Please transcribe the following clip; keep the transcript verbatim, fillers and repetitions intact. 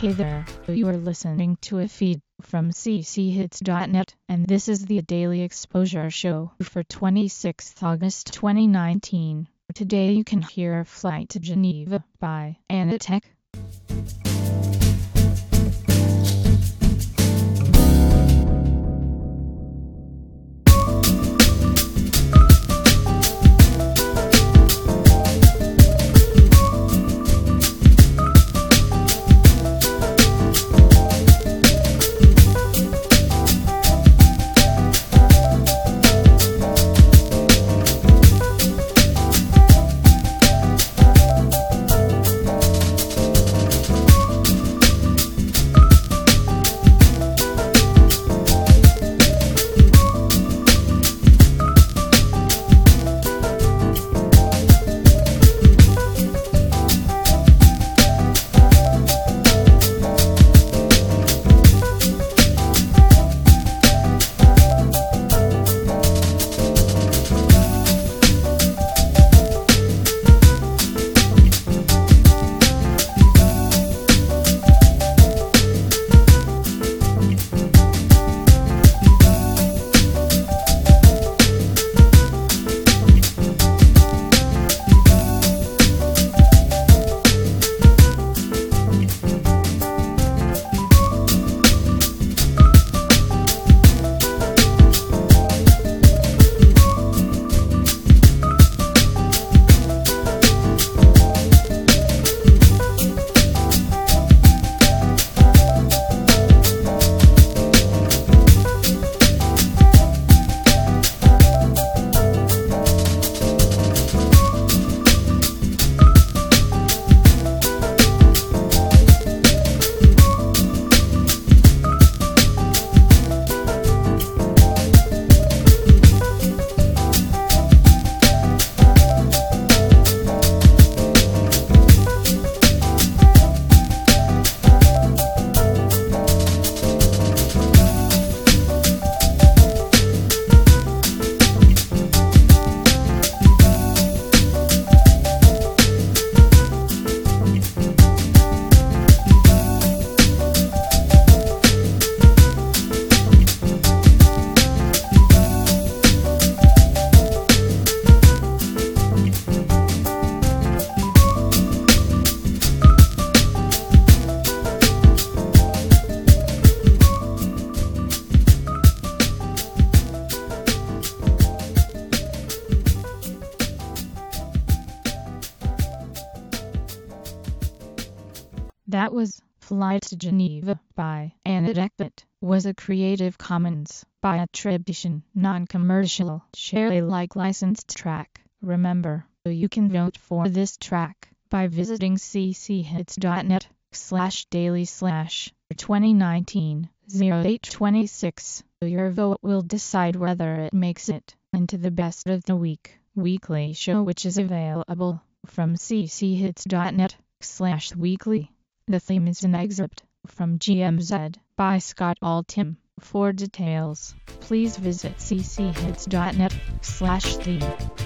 Hey there, you are listening to a feed from c c hits dot net, and this is the Daily Exposure Show for twenty-sixth August twenty nineteen. Today you can hear Flight to Geneva by Anatech. That was Flight to Geneva by Anatech. It was a Creative Commons by attribution, non-commercial, share Alike licensed track. Remember, you can vote for this track by visiting c c hits dot net slash daily slash twenty nineteen oh eight twenty-six. Your vote will decide whether it makes it into the Best of the Week weekly show, which is available from c c hits dot net slash weekly. The theme is an excerpt from G M Z by Scott Altham. For details, please visit c c hits dot net slash theme.